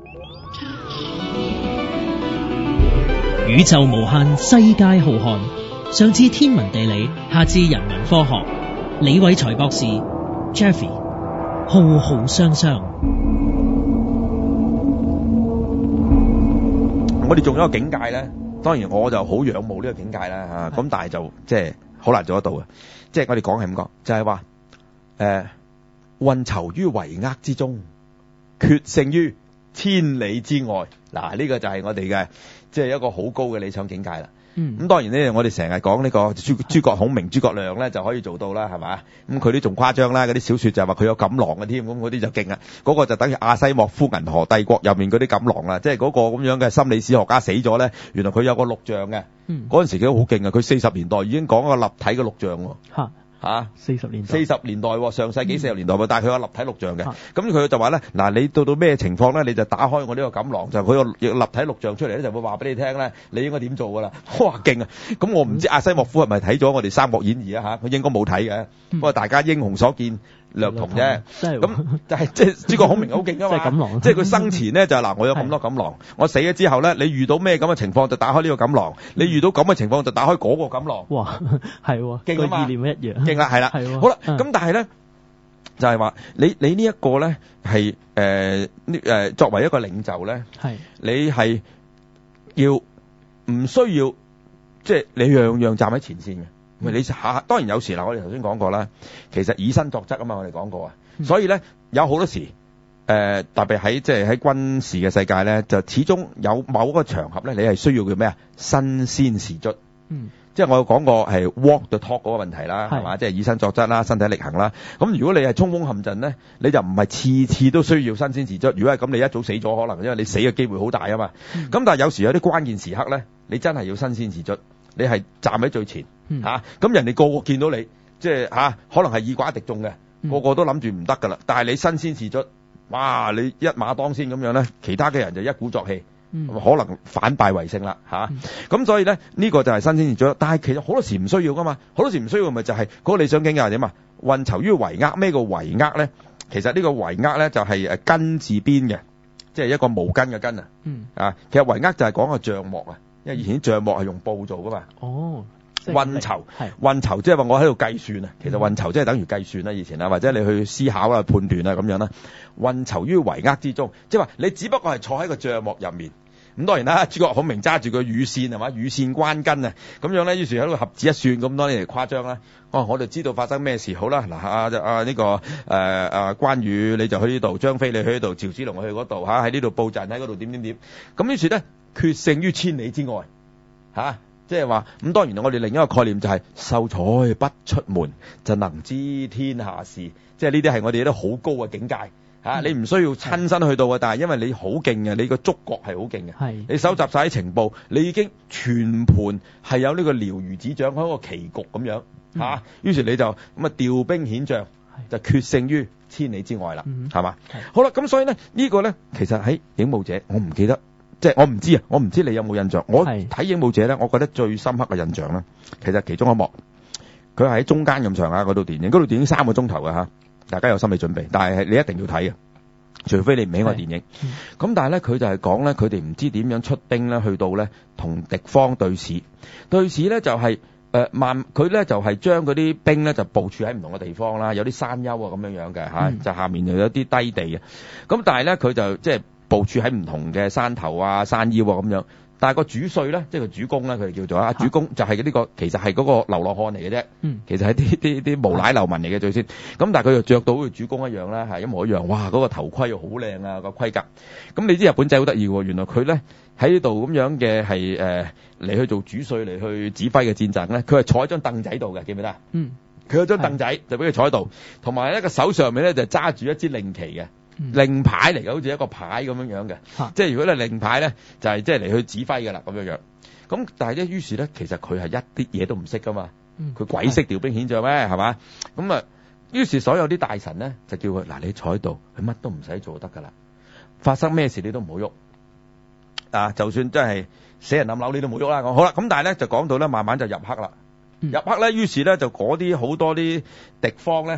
宇宙無限，世界浩瀚。上至天文地理，下至人文科學。李偉才博士 Jeffy 浩浩湯湯。 我哋仲有一個境界咧，當然我就好仰慕呢個境界啦嚇。咁但係就即係好難做得到嘅。即係我哋講係咁講，就係話運籌於帷幄之中，決勝於千里之外。嗱，呢個就係我哋嘅即係一個好高嘅理想境界啦。咁當然咧，我哋成日講呢個諸葛孔明、諸葛亮咧就可以做到啦，係嘛？咁佢啲仲誇張啦，嗰啲小説就話佢有錦囊嘅添，咁嗰啲就勁啊！嗰個就等於阿西莫夫銀河帝國入面嗰啲錦囊啦，即係嗰個咁樣嘅心理史學家死咗咧，原來佢有個錄像嘅。嗰陣時佢都好勁啊！佢40年代已經講個立體嘅錄像喎。 40年代喎，上世紀40年代喎，但係佢有立體錄像嘅。咁佢就話咧，嗱，你到咩情況咧，你就打開我呢個錦囊，就佢個立體錄像出嚟咧，就會話俾你聽咧，你應該點做噶啦。哇，勁啊！咁我唔知阿西莫夫係咪睇咗我哋《三國演義》啊嚇？佢應該冇睇嘅。不過大家英雄所見略同啫。咁就係即係諸葛孔明好勁啊嘛。即係佢生前咧就嗱，我有咁多錦囊，我死咗之後咧，你遇到咩咁嘅情況就打開呢個錦囊，你遇到咁嘅情況就打開嗰個錦囊。 哇，係喎， 勁啊嘛， 意念一樣。 勁啦，係啦，好啦，咁但係咧就係話你呢一個咧係作為一個領袖咧，你係要唔需要即係你樣樣站喺前線嘅。你當然有時嗱，我哋頭先講過啦，其實以身作則啊嘛，我哋講過啊，所以咧有好多時特別喺即係喺軍事嘅世界咧，就始終有某個場合咧，你係需要叫咩啊？身先士卒。即係我有講過係 walk the talk 嗰個問題啦，係嘛？即係以身作則啦，身體力行啦。咁如果你係衝鋒陷陣咧，你就唔係次次都需要身先士卒。如果係咁，你一早死咗可能，因為你死嘅機會好大啊嘛。咁但係有時有啲關鍵時刻咧，你真係要身先士卒，你係站喺最前嚇。咁人哋個個見到你，即係可能係以寡敵眾嘅，個個都諗住唔得㗎啦。但係你身先士卒，哇！你一馬當先咁樣咧，其他嘅人就一鼓作氣。可能反敗為勝啦嚇，咁所以咧呢個就係身先士卒，但係其實好多時唔需要噶嘛，好多時唔需要咪就係嗰個理想境界係點啊？運籌於帷幄，咩叫帷幄咧？其實呢個帷幄咧就係巾字邊嘅，即係一個毛巾嘅巾啊。其實帷幄就係講個帳幕啊，因為以前啲帳幕係用布做噶嘛。運籌即係話我喺度計算啊，其實運籌即係等於計算啦，以前啊，或者你去思考啊、判斷啊咁樣啦。運籌於帷幄之中，即係話你只不過係坐喺個帳幕入面。咁當然啦，諸葛孔明揸住個羽扇係嘛，羽扇綸巾啊，咁樣咧，於是喺度合指一算咁多嚟誇張啦。我就知道發生咩事好啦。嗱呢個關羽你就去呢度，張飛你去呢度，趙子龍去嗰度喺呢度佈陣，喺嗰度點。咁於是咧決勝於千里之外即係話咁。當然我哋另一個概念就係秀才不出門就能知天下事，即係呢啲係我哋一啲好高嘅境界。你唔需要親身去到嘅，但係因為你好勁嘅，你個觸覺係好勁嘅，你搜集晒啲情報，你已經全盤係有呢個了如指掌，喺個棋局咁樣於是你就咁啊調兵遣將，就決勝於千里之外啦，係嘛？好啦，咁所以呢個呢，其實喺影武者，我唔記得，即係我唔知你有冇印象？我睇影武者呢，我覺得最深刻嘅印象呢，其實其中一幕，佢係喺中間咁長嗰套電影，嗰套電影3個鐘頭嘅嚇。大家有心理準備，但係你一定要睇嘅，除非你唔喜歡電影。咁但係咧，佢就係講咧，佢哋唔知點樣出兵咧，去到咧同敵方對峙。對峙咧就係佢咧就係將嗰啲兵咧就部署喺唔同嘅地方啦，有啲山丘啊咁樣嘅就下面又有啲低地嘅。咁但係咧，佢就即係部署喺唔同嘅山頭啊、山腰啊咁樣。但係個主帥咧，即係個主公咧，佢哋叫做主公就係呢個，其實係嗰個流浪漢嚟嘅啫。其實係啲無賴流民嚟嘅最先。咁但係佢又着到好似主公一樣啦，係一模一樣。哇！嗰個頭盔又好靚啊，個盔甲。咁你知日本仔好得意喎，原來佢咧喺呢度咁樣嘅係嚟去做主帥嚟去指揮嘅戰爭咧，佢係坐喺張凳仔度嘅，記唔記得？佢有張凳仔就俾佢坐喺度，同埋咧個手上面咧就揸住一支令旗嘅。令牌嚟嘅，好似一個牌咁樣嘅，即係如果你令牌咧，就係即係嚟去指揮嘅啦咁樣。咁但係咧，於是咧，其實佢係一啲嘢都唔識噶嘛，佢鬼識調兵遣將咩？係嘛？咁啊，於是所有啲大臣咧就叫佢嗱，你坐喺度，佢乜都唔使做得噶啦，發生咩事你都唔好喐啊！就算真係死人冧樓，你都唔好喐啦。好啦，咁但係咧就講到咧，慢慢就入黑啦，入黑咧，於是咧就嗰啲好多啲敵方咧。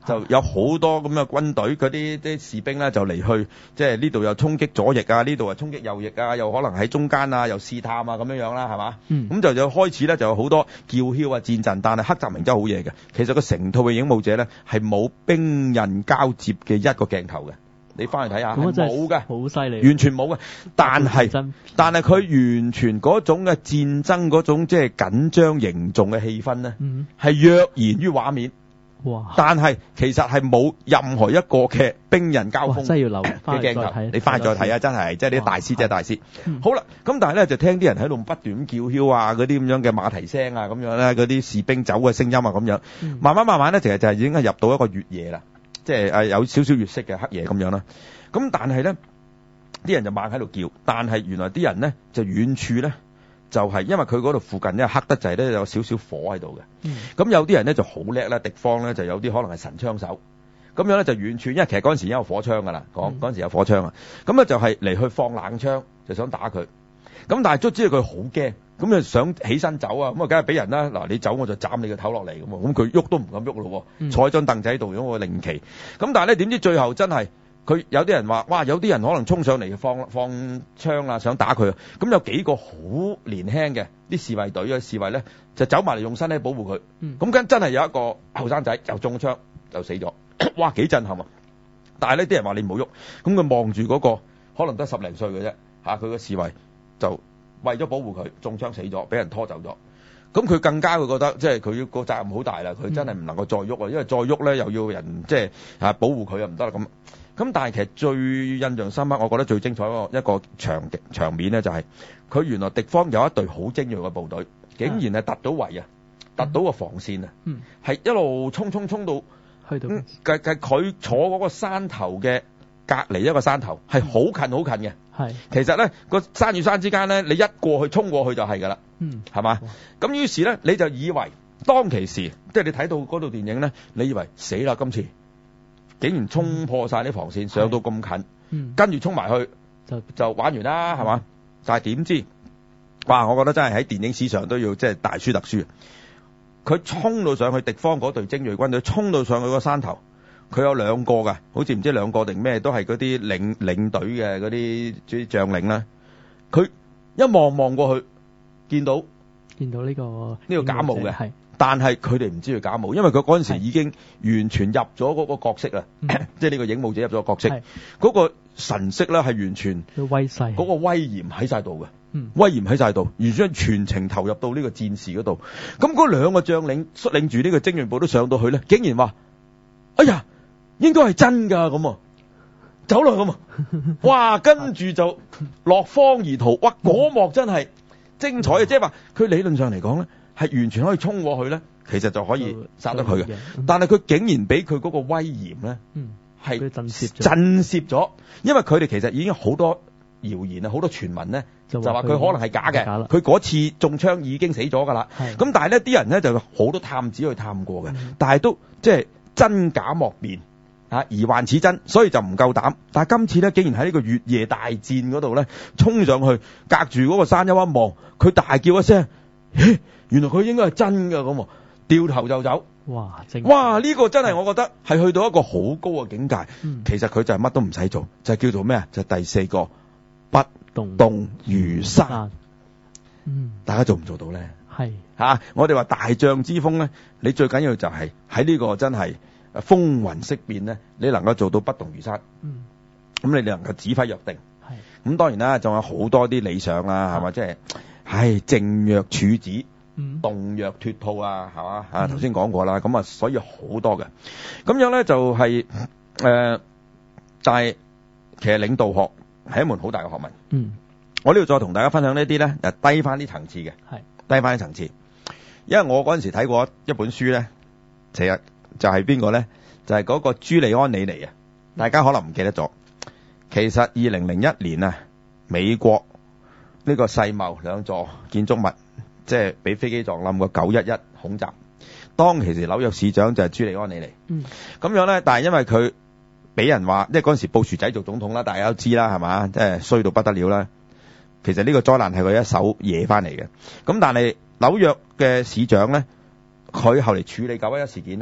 就有好多咁嘅軍隊嗰啲士兵咧就嚟去，即係呢度又衝擊左翼啊，呢度又衝擊右翼啊，又可能喺中間啊，又試探啊咁樣啦，係嘛？咁就開始咧就有好多叫囂啊戰陣，但係黑澤明真係好嘢嘅。其實個成套嘅影武者咧係冇兵刃交接嘅一個鏡頭嘅。你翻去睇下，係冇嘅， 好犀利， 完全冇嘅。但係佢完全嗰種嘅戰爭嗰種即係緊張凝重嘅氣氛咧，係躍然於畫面。 哇！ 但係其實係冇任何一個嘅兵刃交鋒真係要留嘅鏡頭。你翻去再睇啊，真係即係啲大師，即係大師。好啦，咁但係咧就聽啲人喺度不斷叫囂啊，嗰啲咁樣嘅馬蹄聲啊，咁樣咧嗰啲士兵走嘅聲音啊，咁樣慢慢咧，其實就係已經係入到一個月夜啦。即係有少少月色嘅黑夜咁樣啦，咁但係咧啲人就猛喺度叫，但係原來啲人咧就遠處咧就係因為佢嗰度附近咧黑得滯咧有少少火喺度嘅，咁有啲人咧就好叻啦，敵方咧就有啲可能係神槍手，咁樣咧就遠處，因為其實嗰陣時已經有火槍噶啦，嗰陣時有火槍啊，咁咧就係嚟去放冷槍，就想打佢，咁但係都知道佢好驚。咁就想起身走啊，咁啊梗係俾人啦。嗱，你走我就斬你個頭落嚟咁，咁佢喐都唔敢喐咯，坐喺張凳仔度，咁我令旗。咁但係咧，點知最後真係佢有啲人話，哇！有啲人可能衝上嚟放槍啊，想打佢。咁有幾個好年輕嘅啲侍衛隊嘅侍衛咧，就走埋嚟用身體保護佢。咁跟真係有一個後生仔又中槍就死咗，哇！幾震撼啊！但係呢啲人話你唔好喐，咁佢望住嗰個可能得10零歲嘅啫，佢個侍衛就。為咗保護佢，中槍死咗，俾人拖走咗。咁佢更加會覺得，即係佢個責任好大啦。佢真係唔能夠再喐啊，因為再喐咧又要人即係保護佢啊，唔得啦咁。咁但係其實最印象深刻，我覺得最精彩一個場面咧，就係佢原來敵方有一隊好精鋭嘅部隊，竟然係突到圍啊，突到個防線啊，係一路衝到去到佢坐嗰個山頭嘅隔離一個山頭，係好近嘅。其實咧個山與山之間咧，你一過去衝過去就係㗎啦，係嘛？咁於是咧你就以為當其時，即係你睇到嗰套電影咧，你以為死啦，今次竟然衝破晒啲防線，上到咁近，跟住衝埋去就玩完啦，係嘛？但係點知，哇！我覺得真係喺電影史上都要即係大書特書。佢衝到上去敵方嗰隊精鋭軍隊，衝到上去個山頭。佢有2個㗎，好似唔知2個定咩，都係嗰啲領隊嘅嗰啲將領啦。佢一望過去，見到呢個假冒嘅，但係佢哋唔知佢假冒，因為佢嗰陣時已經完全入咗嗰個角色啦，即係呢個影武者入咗角色，嗰個神色咧係完全威勢， 嗰個威嚴喺晒度嘅，威嚴喺晒度，完全全程投入到呢個戰事嗰度。咁嗰2個將領率領住呢個精鋭部都上到去咧，竟然話：哎呀！應該係真㗎咁啊，走落咁啊，哇！跟住就落荒而逃，哇！嗰幕真係精彩嘅，即係話佢理論上嚟講咧，係完全可以衝過去咧，其實就可以殺得佢嘅。但係佢竟然俾佢嗰個威嚴咧，係震懾咗，因為佢哋其實已經好多謠言啊，好多傳聞咧，就話佢可能係假嘅，佢嗰次中槍已經死咗㗎啦。咁但係咧，啲人咧就好多探子去探過嘅，但係都即係真假莫辨。疑幻似真，所以就唔夠膽。但係今次咧，竟然喺呢個月夜大戰嗰度咧，衝上去，隔住嗰個山丘一望，佢大叫一聲，原來佢應該係真㗎咁，掉頭就走。哇！呢個真係我覺得係去到一個好高嘅境界。其實佢就係乜都唔使做，就叫做咩啊？就第4個不動如山。大家做唔做到咧？我哋話大將之風咧，你最緊要就係喺呢個真係。風雲色變咧，你能夠做到不動如山，咁你能夠指揮若定，咁當然啦，仲有好多啲理想啦，係嘛？即係，靜若處子，動若脫兔啊，係嘛？頭先講過啦，咁所以好多嘅，咁樣咧就係但係其實領導學係一門好大嘅學問。我呢度再同大家分享呢啲咧，低翻啲層次嘅，低翻啲層次，因為我嗰陣時睇過一本書咧，其實。就係邊個咧？就係嗰個朱利安里尼啊！大家可能唔記得咗。其實2001年啊，美國呢個世貿2座建築物，即係俾飛機撞冧個911恐襲。當其時紐約市長就係朱利安里尼。咁樣咧，但係因為佢俾人話，即係嗰陣時布殊仔做總統啦，大家都知啦，係嘛？即係衰到不得了啦。其實呢個災難係佢一手惹翻嚟嘅。咁但係紐約嘅市長咧，佢後嚟處理911事件咧。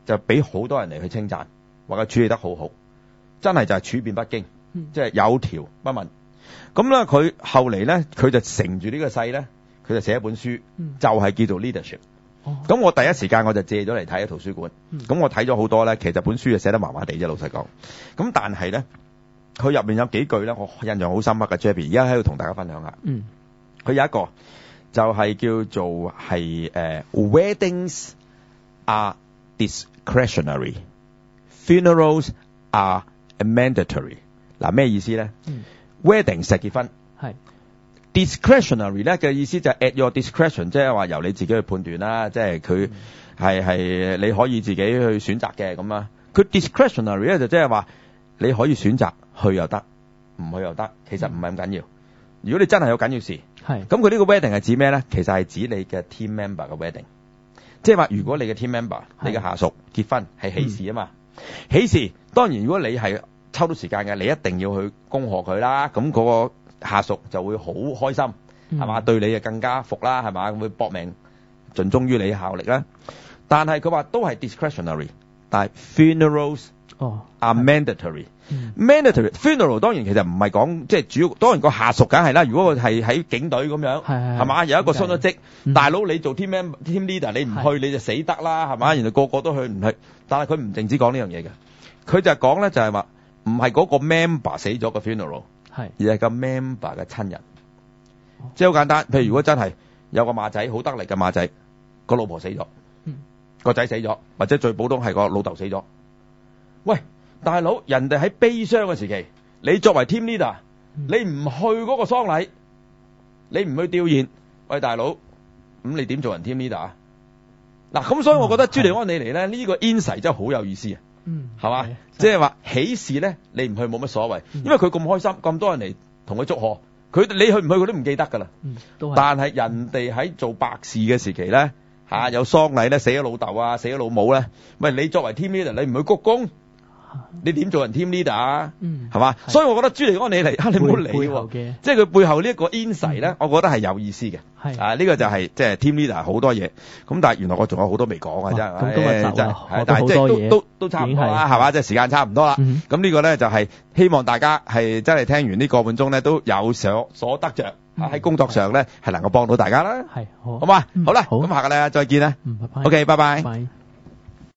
就俾好多人嚟去稱讚，話佢處理得好好，真係就係處變不驚，即係有條不紊。咁咧佢後嚟咧，佢就乘住呢個勢咧，佢就寫一本書，就係叫做 Leadership。咁我第一時間我就借咗嚟睇喺圖書館。咁我睇咗好多咧，其實本書就寫得麻麻地啫，老實講。咁但係咧，佢入面有幾句咧，我印象好深刻嘅 Jeffy 而家喺度同大家分享下。佢有一個就係叫做係Weddings are discretionary, funerals are mandatory。嗱咩意思咧？Wedding 係結婚，係 discretionary 咧嘅意思就係 at your discretion， 即係話由你自己去判斷啦，即係佢係你可以自己去選擇嘅咁啊。佢 discretionary 咧就即係話你可以選擇去又得，唔去又得，其實唔係咁緊要。如果你真係有緊要事，係咁佢呢個 wedding 係指咩咧？其實係指你嘅 team member 嘅 wedding， 即係話如果你嘅 team member 你嘅下屬結婚係喜事啊嘛，喜事當然如果你係抽到時間嘅，你一定要去恭賀佢啦。咁嗰個下屬就會好開心，係嘛？對你就更加服啦，係嘛？會搏命盡忠於你效力啦。但係佢話都係 discretionary， 但係 funerals are mandatory。mandatory funeral 當然其實唔係講即係主要，當然個下屬梗係啦。如果佢係喺警隊咁樣，係嘛？有一個升咗職，大佬你做 team leader， 你唔去你就死得啦，係嘛？原來個個都去唔去，但係佢唔淨止講呢樣嘢嘅，佢就係講咧就係話唔係嗰個 member 死咗個 funeral， 而係個 member 嘅親人。即係好簡單，譬如如果真係有個馬仔好得力嘅馬仔，個老婆死咗，個仔死咗，或者最普通係個老豆死咗，喂！大佬，人哋喺悲傷嘅時期，你作為 team leader，你唔去嗰個喪禮，你唔去吊唁，喂大佬，咁你點做人 team leader 啊？嗱，咁所以我覺得朱利安尼尼咧呢個 insight 真係好有意思啊，係嘛？即係話喜事咧，你唔去冇乜所謂，因為佢咁開心，咁多人嚟同佢祝賀，你去唔去佢都唔記得噶啦。但係人哋喺做白事嘅時期咧，有喪禮咧，死咗老豆啊，死咗老母咧，喂，你作為 team leader，你唔去鞠躬，你點做人 team leader 啊？係嘛？所以我覺得朱利安尼尼你唔好理喎，即係佢背後呢一個 insight 咧，我覺得係有意思嘅。呢個就係即係 team leader 好多嘢。咁但係原來我仲有好多未講啊，真係。咁今日就但係即係都差唔多啦，係嘛？即係時間差唔多啦。咁呢個咧就係希望大家係真係聽完呢個半鐘咧都有所得着，喺工作上咧係能夠幫到大家啦。係好嘛？好啦，咁下個禮拜再見啦。OK，拜拜。